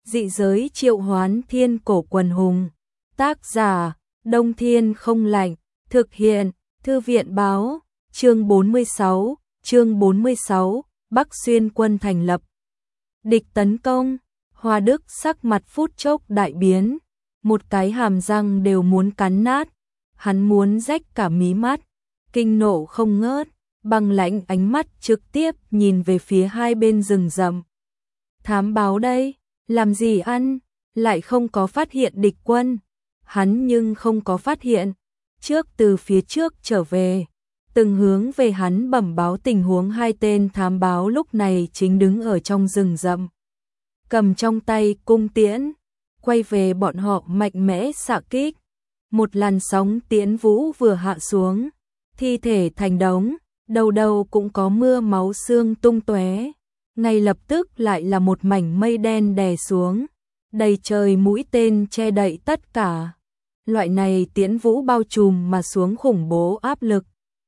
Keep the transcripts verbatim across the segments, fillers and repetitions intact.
Dị giới triệu hoán thiên cổ quần hùng. Tác giả, Đông Thiên không lạnh. Thực hiện, Thư viện báo. Chương bốn mươi sáu, chương bốn mươi sáu, Bắc Xuyên quân thành lập. Địch tấn công, Hoa Đức sắc mặt phút chốc đại biến, một cái hàm răng đều muốn cắn nát, hắn muốn rách cả mí mắt, kinh nộ không ngớt, băng lãnh ánh mắt trực tiếp nhìn về phía hai bên rừng rậm. Thám báo đây, làm gì ăn, lại không có phát hiện địch quân, hắn nhưng không có phát hiện, trước từ phía trước trở về. Từng hướng về hắn bẩm báo tình huống hai tên thám báo lúc này chính đứng ở trong rừng rậm. Cầm trong tay cung tiễn, quay về bọn họ mạnh mẽ xạ kích. Một làn sóng tiễn vũ vừa hạ xuống, thi thể thành đống, đầu đầu cũng có mưa máu xương tung tóe. Ngay lập tức lại là một mảnh mây đen đè xuống, đầy trời mũi tên che đậy tất cả. Loại này tiễn vũ bao trùm mà xuống khủng bố áp lực,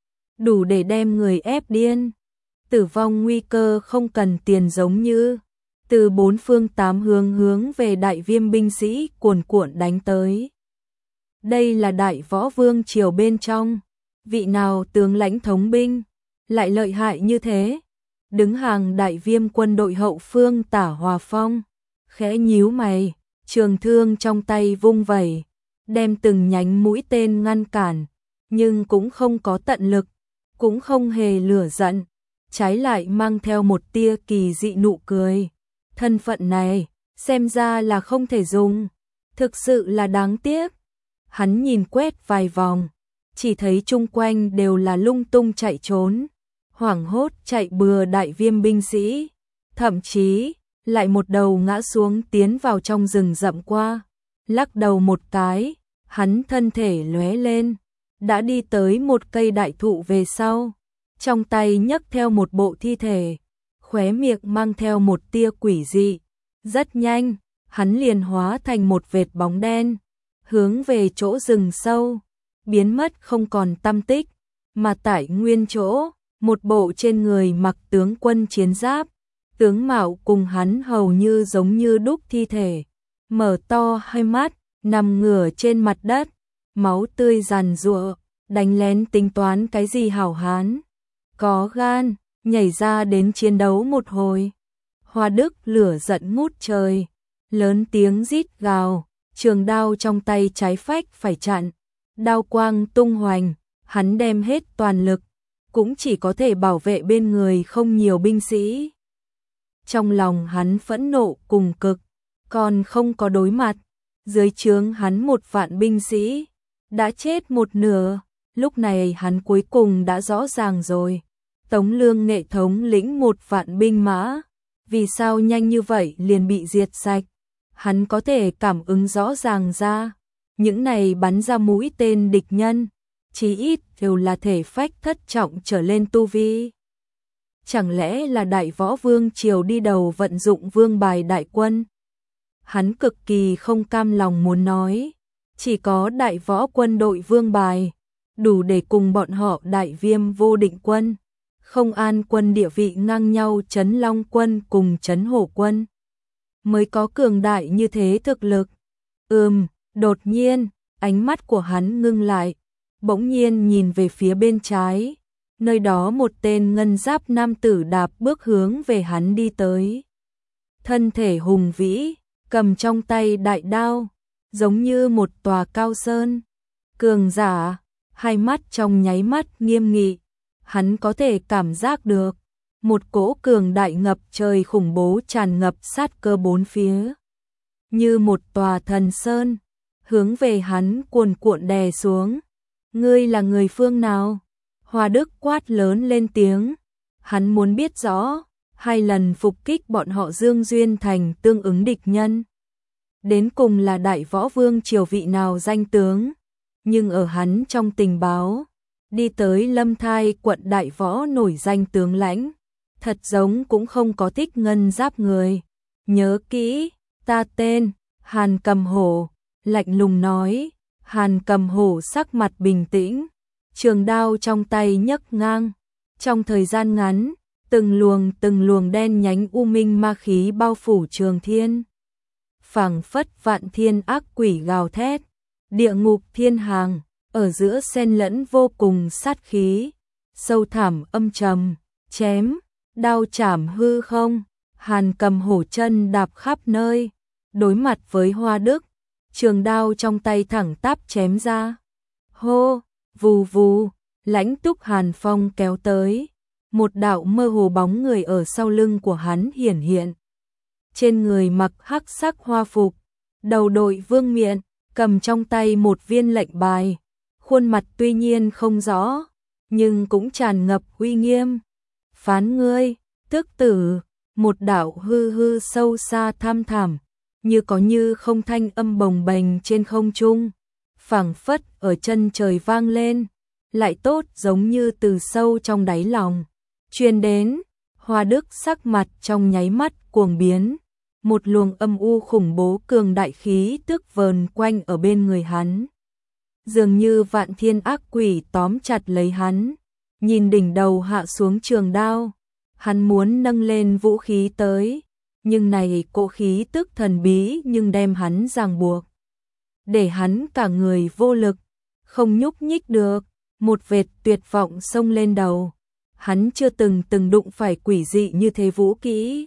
đủ để đem người ép điên. Tử vong nguy cơ không cần tiền giống như từ bốn phương tám hướng hướng về đại viêm binh sĩ cuồn cuộn đánh tới. Đây là đại võ vương triều bên trong, vị nào tướng lãnh thống binh lại lợi hại như thế? Đứng hàng đại viêm quân đội hậu phương Tả Hòa Phong khẽ nhíu mày, trường thương trong tay vung vẩy, đem từng nhánh mũi tên ngăn cản, nhưng cũng không có tận lực, cũng không hề lửa giận, trái lại mang theo một tia kỳ dị nụ cười. Thân phận này, xem ra là không thể dùng, thực sự là đáng tiếc. Hắn nhìn quét vài vòng, chỉ thấy chung quanh đều là lung tung chạy trốn, hoảng hốt chạy bừa đại viêm binh sĩ, thậm chí lại một đầu ngã xuống tiến vào trong rừng rậm qua, lắc đầu một cái, hắn thân thể lóe lên, đã đi tới một cây đại thụ về sau, trong tay nhấc theo một bộ thi thể, khóe miệng mang theo một tia quỷ dị. Rất nhanh, hắn liền hóa thành một vệt bóng đen, hướng về chỗ rừng sâu, biến mất không còn tăm tích, mà tại nguyên chỗ, một bộ trên người mặc tướng quân chiến giáp, tướng mạo cùng hắn hầu như giống như đúc thi thể, mở to hai mắt, nằm ngửa trên mặt đất, máu tươi giàn giụa, đánh lén tính toán cái gì hảo hán, có gan, nhảy ra đến chiến đấu một hồi. Hoa Đức lửa giận ngút trời, lớn tiếng rít gào, trường đao trong tay trái phách phải chặn, đao quang tung hoành, hắn đem hết toàn lực, cũng chỉ có thể bảo vệ bên người không nhiều binh sĩ. Trong lòng hắn phẫn nộ cùng cực, còn không có đối mặt, dưới trướng hắn một vạn binh sĩ, đã chết một nửa, lúc này hắn cuối cùng đã rõ ràng rồi. Tống Lương Nghệ thống lĩnh một vạn binh mã, vì sao nhanh như vậy liền bị diệt sạch? Hắn có thể cảm ứng rõ ràng ra, những này bắn ra mũi tên địch nhân, chí ít đều là thể phách thất trọng trở lên tu vi. Chẳng lẽ là đại võ vương triều đi đầu vận dụng vương bài đại quân? Hắn cực kỳ không cam lòng muốn nói, chỉ có đại võ quân đội vương bài, đủ để cùng bọn họ đại viêm vô định quân, không an quân địa vị ngang nhau Trấn Long quân cùng Trấn Hổ quân, mới có cường đại như thế thực lực. Ừm, đột nhiên, ánh mắt của hắn ngưng lại, bỗng nhiên nhìn về phía bên trái, nơi đó một tên ngân giáp nam tử đạp bước hướng về hắn đi tới. Thân thể hùng vĩ, cầm trong tay đại đao, giống như một tòa cao sơn. Cường giả, hai mắt trong nháy mắt nghiêm nghị, hắn có thể cảm giác được một cỗ cường đại ngập trời khủng bố tràn ngập sát cơ bốn phía, như một tòa thần sơn, hướng về hắn cuồn cuộn đè xuống. Ngươi là người phương nào? Hoa Đức quát lớn lên tiếng, hắn muốn biết rõ, hai lần phục kích bọn họ Dương Duyên Thành tương ứng địch nhân, đến cùng là đại võ vương triều vị nào danh tướng, nhưng ở hắn trong tình báo, đi tới Lâm Thai quận đại võ nổi danh tướng lãnh, thật giống cũng không có thích ngân giáp người. Nhớ kỹ, ta tên Hàn Cầm Hổ, lạnh lùng nói. Hàn Cầm Hổ sắc mặt bình tĩnh, trường đao trong tay nhấc ngang, trong thời gian ngắn, từng luồng từng luồng đen nhánh u minh ma khí bao phủ Trường Thiên. phảng phất vạn thiên ác quỷ gào thét, địa ngục thiên hàng, ở giữa xen lẫn vô cùng sát khí, sâu thẳm âm trầm, chém, đao chảm hư không, Hàn Cầm hổ chân đạp khắp nơi, đối mặt với Hoa Đức, trường đao trong tay thẳng tắp chém ra. Hô, vù vù, lãnh túc hàn phong kéo tới, một đạo mơ hồ bóng người ở sau lưng của hắn hiển hiện. Trên người mặc hắc sắc hoa phục, đầu đội vương miện, cầm trong tay một viên lệnh bài, khuôn mặt tuy nhiên không rõ, nhưng cũng tràn ngập uy nghiêm. Phán ngươi, tước tử, một đạo hư hư sâu xa thăm thẳm, như có như không thanh âm bồng bềnh trên không trung, phảng phất ở chân trời vang lên, lại tốt giống như từ sâu trong đáy lòng truyền đến. Hoa Đức sắc mặt trong nháy mắt cuồng biến, một luồng âm u khủng bố cường đại khí tức vờn quanh ở bên người hắn, dường như vạn thiên ác quỷ tóm chặt lấy hắn. Nhìn đỉnh đầu hạ xuống trường đao, hắn muốn nâng lên vũ khí tới, nhưng này cỗ khí tức thần bí nhưng đem hắn ràng buộc, để hắn cả người vô lực, không nhúc nhích được. Một vệt tuyệt vọng xông lên đầu, hắn chưa từng từng đụng phải quỷ dị như thế vũ kỹ.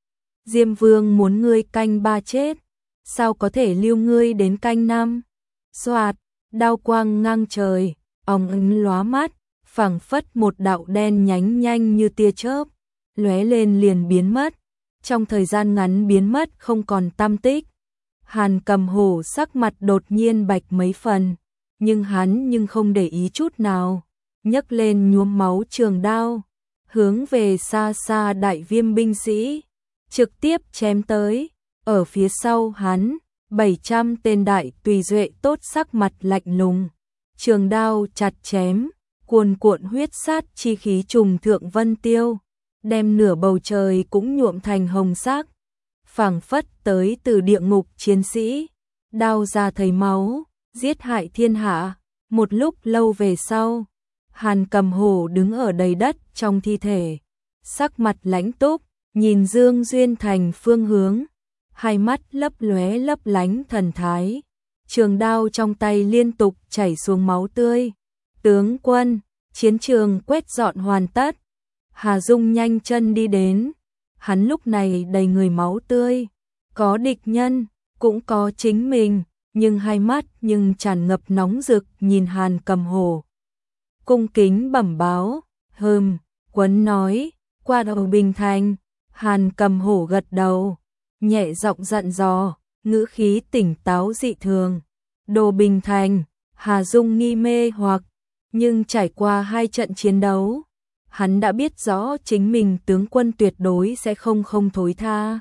Diêm Vương muốn ngươi canh ba chết, sao có thể lưu ngươi đến canh năm? Xoạt, đao quang ngang trời, óng ánh lóa mắt, phảng phất một đạo đen nhánh nhanh như tia chớp, lóe lên liền biến mất, trong thời gian ngắn biến mất không còn tăm tích. Hàn Cầm hổ sắc mặt đột nhiên bạch mấy phần, nhưng hắn nhưng không để ý chút nào, nhấc lên nhuốm máu trường đao, hướng về xa xa đại viêm binh sĩ, trực tiếp chém tới. Ở phía sau hắn, bảy trăm tên đại tùy duệ tốt sắc mặt lạnh lùng, trường đao chặt chém, cuồn cuộn huyết sát chi khí trùng thượng vân tiêu, đem nửa bầu trời cũng nhuộm thành hồng sắc, phảng phất tới từ địa ngục chiến sĩ, đao ra thấy máu, giết hại thiên hạ. Một lúc lâu về sau, Hàn Cầm hổ đứng ở đầy đất trong thi thể, sắc mặt lãnh túc, nhìn Dương Duyên Thành phương hướng, hai mắt lấp lóe lấp lánh thần thái, trường đao trong tay liên tục chảy xuống máu tươi. Tướng quân, chiến trường quét dọn hoàn tất. Hà Dung nhanh chân đi đến, hắn lúc này đầy người máu tươi, có địch nhân, cũng có chính mình, nhưng hai mắt nhưng tràn ngập nóng rực nhìn Hàn Cầm hổ. Cung kính bẩm báo, hừm, Quấn nói, qua đầu Bình Thành. Hàn Cầm hổ gật đầu, nhẹ giọng dặn dò, ngữ khí tỉnh táo dị thường. Đồ Bình Thành, Hà Dung nghi mê hoặc, nhưng trải qua hai trận chiến đấu, hắn đã biết rõ chính mình tướng quân tuyệt đối sẽ không không thối tha.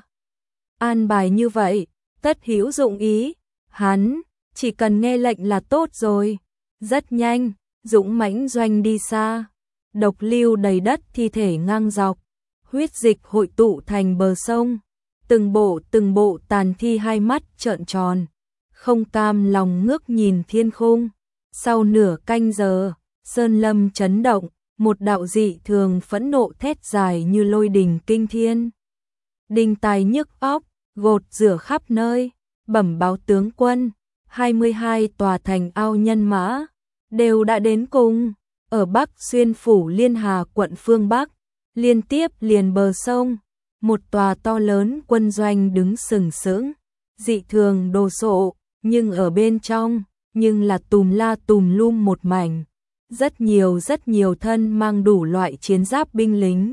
An bài như vậy, tất hữu dụng ý, hắn chỉ cần nghe lệnh là tốt rồi. Rất nhanh, dũng mãnh doanh đi xa, độc lưu đầy đất thi thể ngang dọc, huyết dịch hội tụ thành bờ sông, từng bộ từng bộ tàn thi hai mắt trợn tròn, không cam lòng ngước nhìn thiên khung. Sau nửa canh giờ, sơn lâm chấn động, một đạo dị thường phẫn nộ thét dài như lôi đình kinh thiên. Đinh tai nhức óc, gột rửa khắp nơi, bẩm báo tướng quân, hai mươi hai tòa thành ao nhân mã đều đã đến cùng, ở Bắc Xuyên phủ Liên Hà quận phương Bắc, liên tiếp liền bờ sông, một tòa to lớn quân doanh đứng sừng sững, dị thường đồ sộ, nhưng ở bên trong, nhưng là tùm la tùm lum một mảnh, rất nhiều rất nhiều thân mang đủ loại chiến giáp binh lính.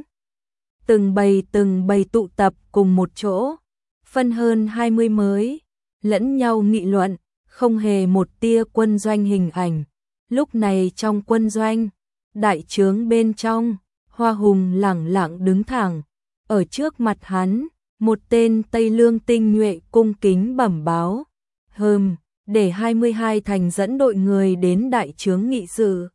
Từng bầy từng bầy tụ tập cùng một chỗ, phân hơn hai mươi mới, lẫn nhau nghị luận, không hề một tia quân doanh hình ảnh. Lúc này trong quân doanh, đại trướng bên trong, Hoa Hùng lẳng lặng đứng thẳng, ở trước mặt hắn, một tên Tây Lương tinh nhuệ cung kính bẩm báo, hừm, để hai mươi hai thành dẫn đội người đến đại trướng nghị sự.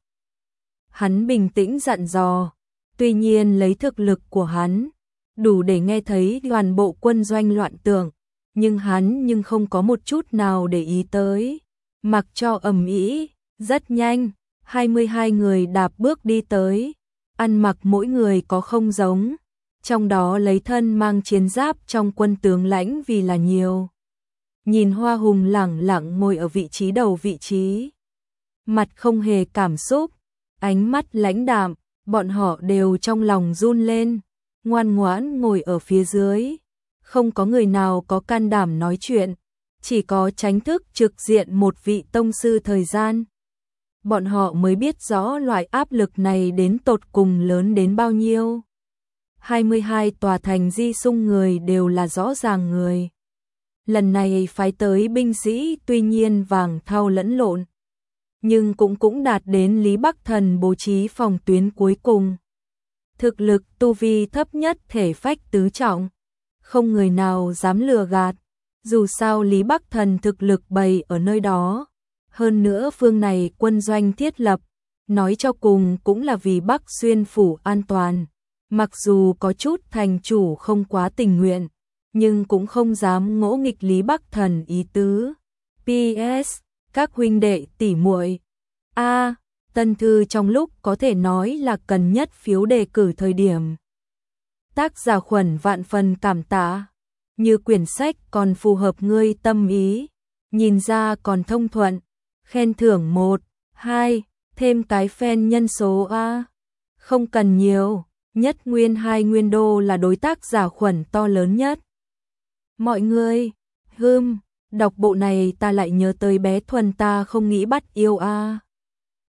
Hắn bình tĩnh dặn dò, tuy nhiên lấy thực lực của hắn, đủ để nghe thấy toàn bộ quân doanh loạn tượng, nhưng hắn nhưng không có một chút nào để ý tới, mặc cho ầm ĩ. Rất nhanh, hai mươi hai người đạp bước đi tới, ăn mặc mỗi người có không giống, trong đó lấy thân mang chiến giáp trong quân tướng lãnh vì là nhiều. nhìn Hoa Hùng lẳng lặng ngồi ở vị trí đầu vị trí. Mặt không hề cảm xúc, ánh mắt lãnh đạm, bọn họ đều trong lòng run lên, ngoan ngoãn ngồi ở phía dưới. Không có người nào có can đảm nói chuyện, chỉ có tránh thức trực diện một vị tông sư thời gian. Bọn họ mới biết rõ loại áp lực này đến tột cùng lớn đến bao nhiêu. hai mươi hai tòa thành di xung người đều là rõ ràng người. Lần này phái tới binh sĩ tuy nhiên vàng thau lẫn lộn, nhưng cũng cũng đạt đến Lý Bắc Thần bố trí phòng tuyến cuối cùng. Thực lực tu vi thấp nhất thể phách tứ trọng, không người nào dám lừa gạt, dù sao Lý Bắc Thần thực lực bày ở nơi đó. Hơn nữa phương này quân doanh thiết lập, nói cho cùng cũng là vì Bắc Xuyên phủ an toàn. Mặc dù có chút thành chủ không quá tình nguyện, nhưng cũng không dám ngỗ nghịch Lý Bắc Thần ý tứ. pê ét Các huynh đệ tỷ muội. A, Tân Thư trong lúc có thể nói là cần nhất phiếu đề cử thời điểm. Tác giả Khuẩn vạn phần cảm tạ, như quyển sách còn phù hợp ngươi tâm ý, nhìn ra còn thông thuận, khen thưởng một, hai, thêm cái fan nhân số A. Không cần nhiều, nhất nguyên hai nguyên đô là đối tác giả Khuẩn to lớn nhất. Mọi người, hừm, đọc bộ này ta lại nhớ tới bé Thuần ta không nghĩ bắt yêu A.